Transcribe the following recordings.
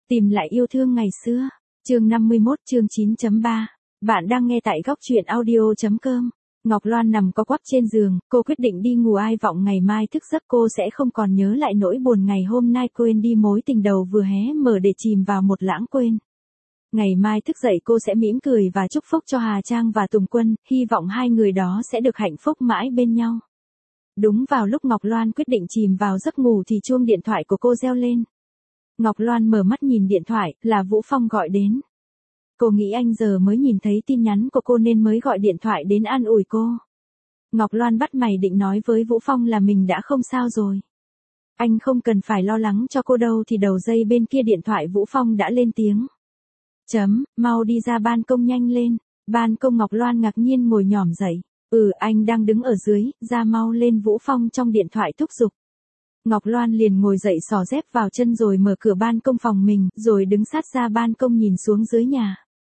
Tìm lại yêu thương ngày xưa. Chương 51 chương 9.3. Bạn đang nghe tại góc truyện audio.com. Ngọc Loan nằm co quắp trên giường, cô quyết định đi ngủ, ai vọng ngày mai thức giấc cô sẽ không còn nhớ lại nỗi buồn ngày hôm nay, quên đi mối tình đầu vừa hé mở để chìm vào một lãng quên. Ngày mai thức dậy cô sẽ mỉm cười và chúc phúc cho Hà Trang và Tùng Quân, hy vọng hai người đó sẽ được hạnh phúc mãi bên nhau. Đúng vào lúc Ngọc Loan quyết định chìm vào giấc ngủ thì chuông điện thoại của cô reo lên. Ngọc Loan mở mắt nhìn điện thoại, là Vũ Phong gọi đến. Cô nghĩ anh giờ mới nhìn thấy tin nhắn của cô nên mới gọi điện thoại đến an ủi cô. Ngọc Loan bắt mày định nói với Vũ Phong là mình đã không sao rồi. Anh không cần phải lo lắng cho cô đâu, thì đầu dây bên kia điện thoại Vũ Phong đã lên tiếng. Mau đi ra ban công nhanh lên. Ban công. Ngọc Loan ngạc nhiên ngồi nhỏm dậy. Anh đang đứng ở dưới, ra mau lên, Vũ Phong trong điện thoại thúc giục. Ngọc Loan liền ngồi dậy xỏ dép vào chân rồi mở cửa ban công phòng mình, rồi đứng sát ra ban công nhìn xuống dưới nhà.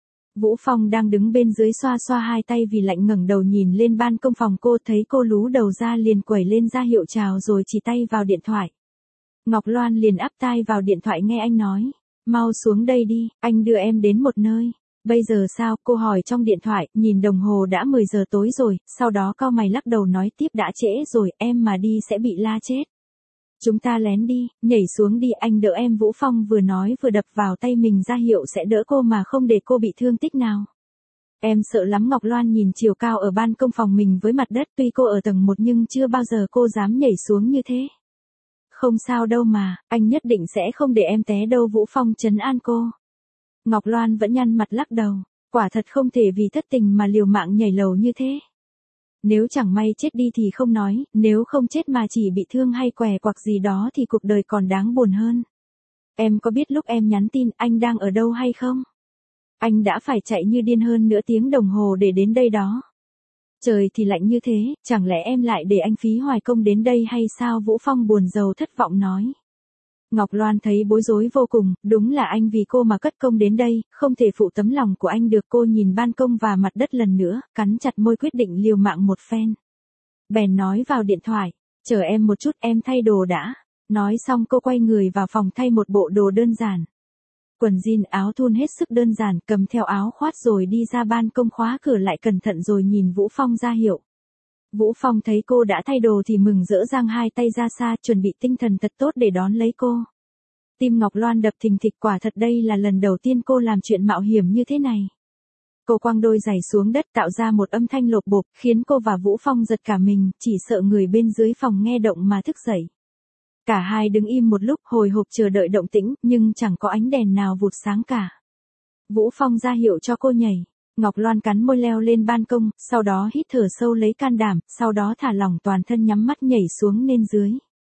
Vũ Phong đang đứng bên dưới xoa xoa hai tay vì lạnh, ngẩng đầu nhìn lên ban công phòng cô, thấy cô lú đầu ra liền quẩy lên ra hiệu chào rồi chỉ tay vào điện thoại. Ngọc Loan liền áp tai vào điện thoại nghe anh nói. Mau xuống đây đi, anh đưa em đến một nơi. Bây giờ sao? Cô hỏi trong điện thoại, nhìn đồng hồ đã 10 giờ tối rồi, sau đó cau mày lắc đầu nói tiếp, đã trễ rồi, em mà đi sẽ bị la chết. Chúng ta lén đi, nhảy xuống đi, anh đỡ em. Vũ Phong vừa nói vừa đập vào tay mình ra hiệu sẽ đỡ cô mà không để cô bị thương tích nào. Em sợ lắm. Ngọc Loan nhìn chiều cao ở ban công phòng mình với mặt đất, tuy cô ở tầng 1 nhưng chưa bao giờ cô dám nhảy xuống như thế. Không sao đâu mà, anh nhất định sẽ không để em té đâu. Vũ Phong trấn an cô. Ngọc Loan vẫn nhăn mặt lắc đầu, quả thật không thể vì thất tình mà liều mạng nhảy lầu như thế. Nếu chẳng may chết đi thì không nói, nếu không chết mà chỉ bị thương hay què quặc gì đó thì cuộc đời còn đáng buồn hơn. Em có biết lúc em nhắn tin anh đang ở đâu hay không? Anh đã phải chạy như điên hơn nửa tiếng đồng hồ để đến đây đó. Trời thì lạnh như thế, chẳng lẽ em lại để anh phí hoài công đến đây hay sao? Vũ Phong buồn rầu thất vọng nói. Ngọc Loan thấy bối rối vô cùng, đúng là anh vì cô mà cất công đến đây, không thể phụ tấm lòng của anh được. Cô nhìn ban công và mặt đất lần nữa, cắn chặt môi quyết định liều mạng một phen. Bèn nói vào điện thoại, chờ em một chút, em thay đồ đã. Nói xong cô quay người vào phòng thay một bộ đồ đơn giản. Quần jean áo thun hết sức đơn giản, cầm theo áo khoác rồi đi ra ban công, khóa cửa lại cẩn thận rồi nhìn Vũ Phong ra hiệu. Vũ Phong thấy cô đã thay đồ thì mừng rỡ giang hai tay ra xa, chuẩn bị tinh thần thật tốt để đón lấy cô. Tim Ngọc Loan đập thình thịch, quả thật đây là lần đầu tiên cô làm chuyện mạo hiểm như thế này. Cô quăng đôi giày xuống đất tạo ra một âm thanh lộp bộp, khiến cô và Vũ Phong giật cả mình, chỉ sợ người bên dưới phòng nghe động mà thức dậy. Cả hai đứng im một lúc hồi hộp chờ đợi động tĩnh, nhưng chẳng có ánh đèn nào vụt sáng cả. Vũ Phong ra hiệu cho cô nhảy. Ngọc Loan cắn môi leo lên ban công, sau đó hít thở sâu lấy can đảm, sau đó thả lỏng toàn thân nhắm mắt nhảy xuống nên dưới.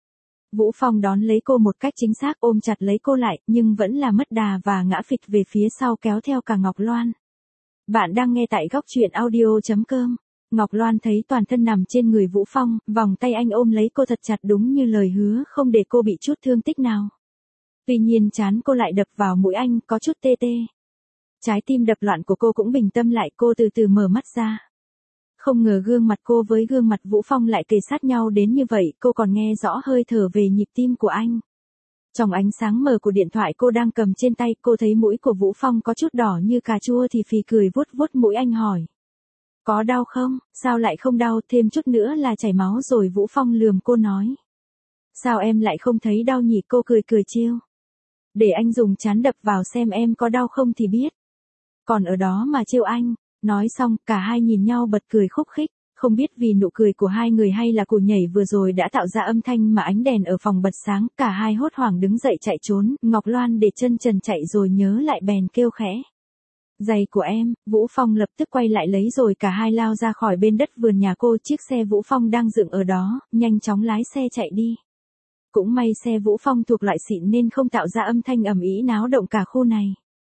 Vũ Phong đón lấy cô một cách chính xác, ôm chặt lấy cô lại, nhưng vẫn là mất đà và ngã phịch về phía sau kéo theo cả Ngọc Loan. Bạn đang nghe tại góc truyện audio.com. Ngọc Loan thấy toàn thân nằm trên người Vũ Phong, vòng tay anh ôm lấy cô thật chặt đúng như lời hứa không để cô bị chút thương tích nào. Tuy nhiên trán cô lại đập vào mũi anh, có chút tê tê. Trái tim đập loạn của cô cũng bình tâm lại, cô từ từ mở mắt ra. Không ngờ gương mặt cô với gương mặt Vũ Phong lại kề sát nhau đến như vậy, cô còn nghe rõ hơi thở về nhịp tim của anh. Trong ánh sáng mờ của điện thoại cô đang cầm trên tay, cô thấy mũi của Vũ Phong có chút đỏ như cà chua thì phì cười vuốt vuốt mũi anh hỏi. Có đau không? Sao lại không đau, thêm chút nữa là chảy máu rồi. Vũ Phong lườm cô nói. Sao em lại không thấy đau nhỉ? Cô cười cười trêu. Để anh dùng trán đập vào xem em có đau không thì biết. Còn ở đó mà trêu anh. Nói xong, cả hai nhìn nhau bật cười khúc khích. Không biết vì nụ cười của hai người hay là cú nhảy vừa rồi đã tạo ra âm thanh mà ánh đèn ở phòng bật sáng, cả hai hốt hoảng đứng dậy chạy trốn. Ngọc Loan để chân trần chạy rồi nhớ lại bèn kêu khẽ. Giày của em. Vũ Phong lập tức quay lại lấy rồi cả hai lao ra khỏi bên đất vườn nhà cô. Chiếc xe Vũ Phong đang dựng ở đó, nhanh chóng lái xe chạy đi. Cũng may xe Vũ Phong thuộc loại xịn nên không tạo ra âm thanh ầm ĩ náo động cả khu này.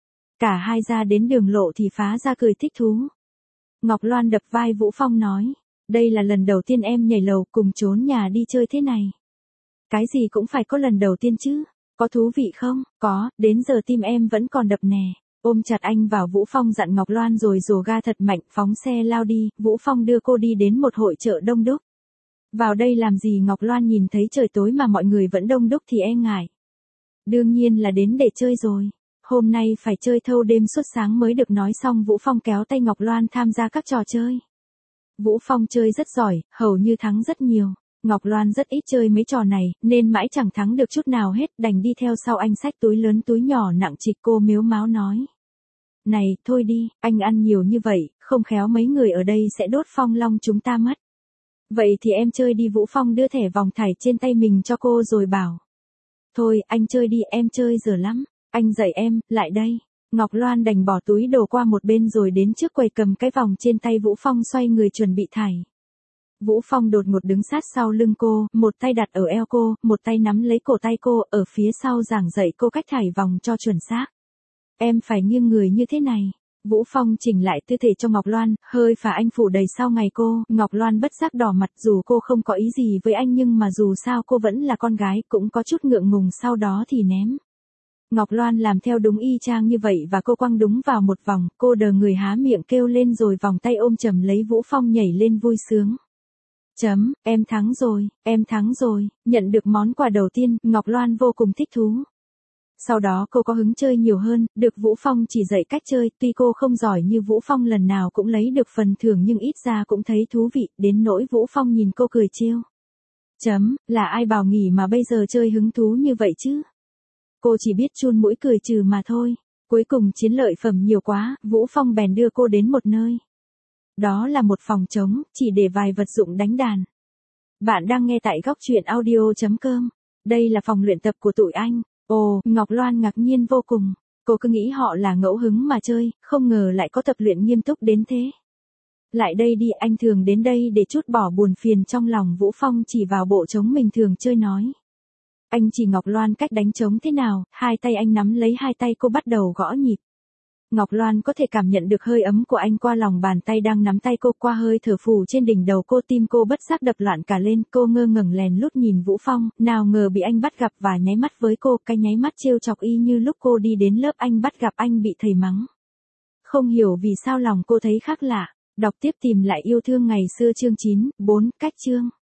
Cả hai ra đến đường lộ thì phá ra cười thích thú. Ngọc Loan đập vai Vũ Phong nói, đây là lần đầu tiên em nhảy lầu cùng trốn nhà đi chơi thế này. Cái gì cũng phải có lần đầu tiên chứ, có thú vị không? Có, đến giờ tim em vẫn còn đập nè. Ôm chặt anh vào, Vũ Phong dặn Ngọc Loan rồi rồ ga thật mạnh, phóng xe lao đi. Vũ Phong đưa cô đi đến một hội chợ đông đúc. Vào đây làm gì? Ngọc Loan nhìn thấy trời tối mà mọi người vẫn đông đúc thì e ngại. Đương nhiên là đến để chơi rồi. hôm nay phải chơi thâu đêm suốt sáng mới được nói xong Vũ Phong kéo tay Ngọc Loan tham gia các trò chơi. Vũ Phong chơi rất giỏi, hầu như thắng rất nhiều. Ngọc Loan rất ít chơi mấy trò này, nên mãi chẳng thắng được chút nào hết, đành đi theo sau anh xách túi lớn túi nhỏ nặng trịch. Cô mếu máo nói. Này, thôi đi, anh ăn nhiều như vậy, không khéo mấy người ở đây sẽ đốt Phong Long chúng ta mất. Vậy thì em chơi đi. Vũ Phong đưa thẻ vòng thải trên tay mình cho cô rồi bảo. Thôi, anh chơi đi, em chơi dở lắm. Anh dạy em, lại đây. Ngọc Loan đành bỏ túi đồ qua một bên rồi đến trước quầy cầm cái vòng trên tay Vũ Phong xoay người chuẩn bị thải. Vũ Phong đột ngột đứng sát sau lưng cô, một tay đặt ở eo cô, một tay nắm lấy cổ tay cô, ở phía sau giảng dạy cô cách thải vòng cho chuẩn xác. Em phải nghiêng người như thế này. Vũ Phong chỉnh lại tư thể cho Ngọc Loan, hơi phả anh phủ đầy sau ngày cô. Ngọc Loan bất giác đỏ mặt, dù cô không có ý gì với anh nhưng mà dù sao cô vẫn là con gái, cũng có chút ngượng ngùng, sau đó thì ném. Ngọc Loan làm theo đúng y chang như vậy và cô quăng đúng vào một vòng, cô đờ người há miệng kêu lên rồi vòng tay ôm chầm lấy Vũ Phong nhảy lên vui sướng. Em thắng rồi, em thắng rồi. Nhận được món quà đầu tiên, Ngọc Loan vô cùng thích thú. Sau đó cô có hứng chơi nhiều hơn, được Vũ Phong chỉ dạy cách chơi, tuy cô không giỏi như Vũ Phong lần nào cũng lấy được phần thưởng nhưng ít ra cũng thấy thú vị, đến nỗi Vũ Phong nhìn cô cười trêu. Là ai bảo nghỉ mà bây giờ chơi hứng thú như vậy chứ? Cô chỉ biết chun mũi cười trừ mà thôi. Cuối cùng chiến lợi phẩm nhiều quá, Vũ Phong bèn đưa cô đến một nơi. Đó là một phòng trống, chỉ để vài vật dụng đánh đàn. Bạn đang nghe tại góc truyện audio.com. Đây là phòng luyện tập của tụi anh. Ồ, Ngọc Loan ngạc nhiên vô cùng. Cô cứ nghĩ họ là ngẫu hứng mà chơi, không ngờ lại có tập luyện nghiêm túc đến thế. Lại đây đi, anh thường đến đây để trút bỏ buồn phiền trong lòng. Vũ Phong chỉ vào bộ trống mình thường chơi nói. Anh chỉ Ngọc Loan cách đánh trống thế nào, hai tay anh nắm lấy hai tay cô bắt đầu gõ nhịp. Ngọc Loan có thể cảm nhận được hơi ấm của anh qua lòng bàn tay đang nắm tay cô, qua hơi thở phù trên đỉnh đầu cô, tim cô bất giác đập loạn cả lên, cô ngơ ngẩn lèn lút nhìn Vũ Phong, nào ngờ bị anh bắt gặp và nháy mắt với cô, cái nháy mắt trêu chọc y như lúc cô đi đến lớp anh bắt gặp anh bị thầy mắng. Không hiểu vì sao lòng cô thấy khác lạ, đọc tiếp tìm lại yêu thương ngày xưa chương 9, 4, cách chương.